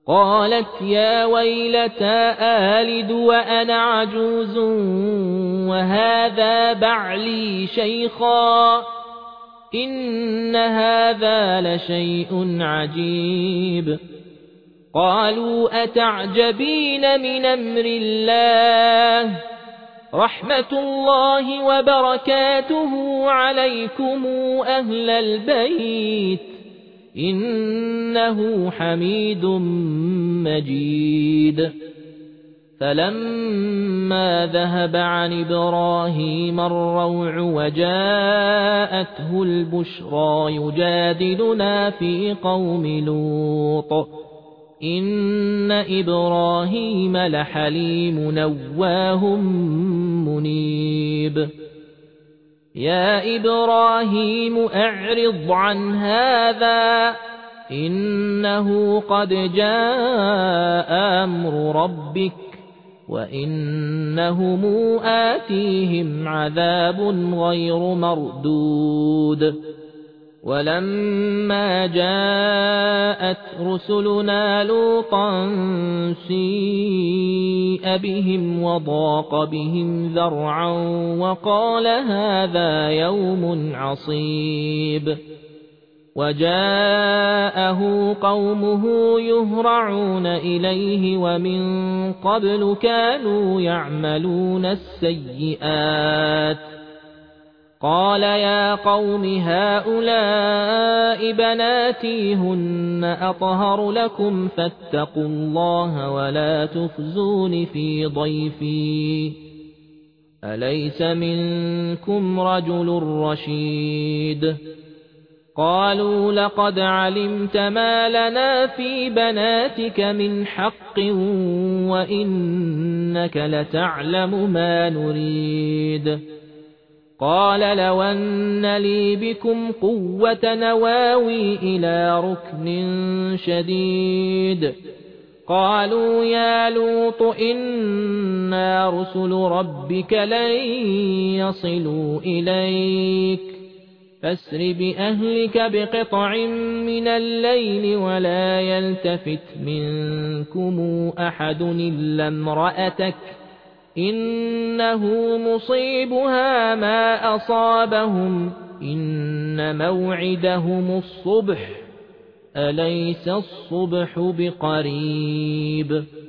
قالت يا ويلتى آلد وأنا عجوز وهذا بعلي شيخا إن هذا لشيء عجيب قالوا أتعجبين من أمر الله رحمة الله وبركاته عليكم أهل البيت إنه حميد مجيد فلما ذهب عن إبراهيم الروع وجاءته البشرى يجادلنا في قوم لوط إن إبراهيم لحليم نواه منيب يا إبراهيم أعرض عن هذا إنه قد جاء أمر ربك وإنهم آتيهم عذاب غير مردود ولما جاءت رسلنا لوطا سيء بهم وضاق بهم ذرعا وقال هذا يوم عصيب وجاءه قومه يهرعون إليه ومن قبل كانوا يعملون السيئات قال يا قوم هؤلاء بناتي هن أطهر لكم فاتقوا الله ولا تخزون في ضيفي أليس منكم رجل رشيد قالوا لقد علمت ما لنا في بناتك من حق وإنك لتعلم ما نريد قال لو أن لي بكم قوة نواوي إلى ركن شديد قالوا يا لوط إنا رسل ربك لن يصلوا إليك فاسر بأهلك بقطع من الليل ولا يلتفت منكم أحد إلا امرأتك إنه مصيبها ما أصابهم إن موعدهم الصبح أليس الصبح بقريب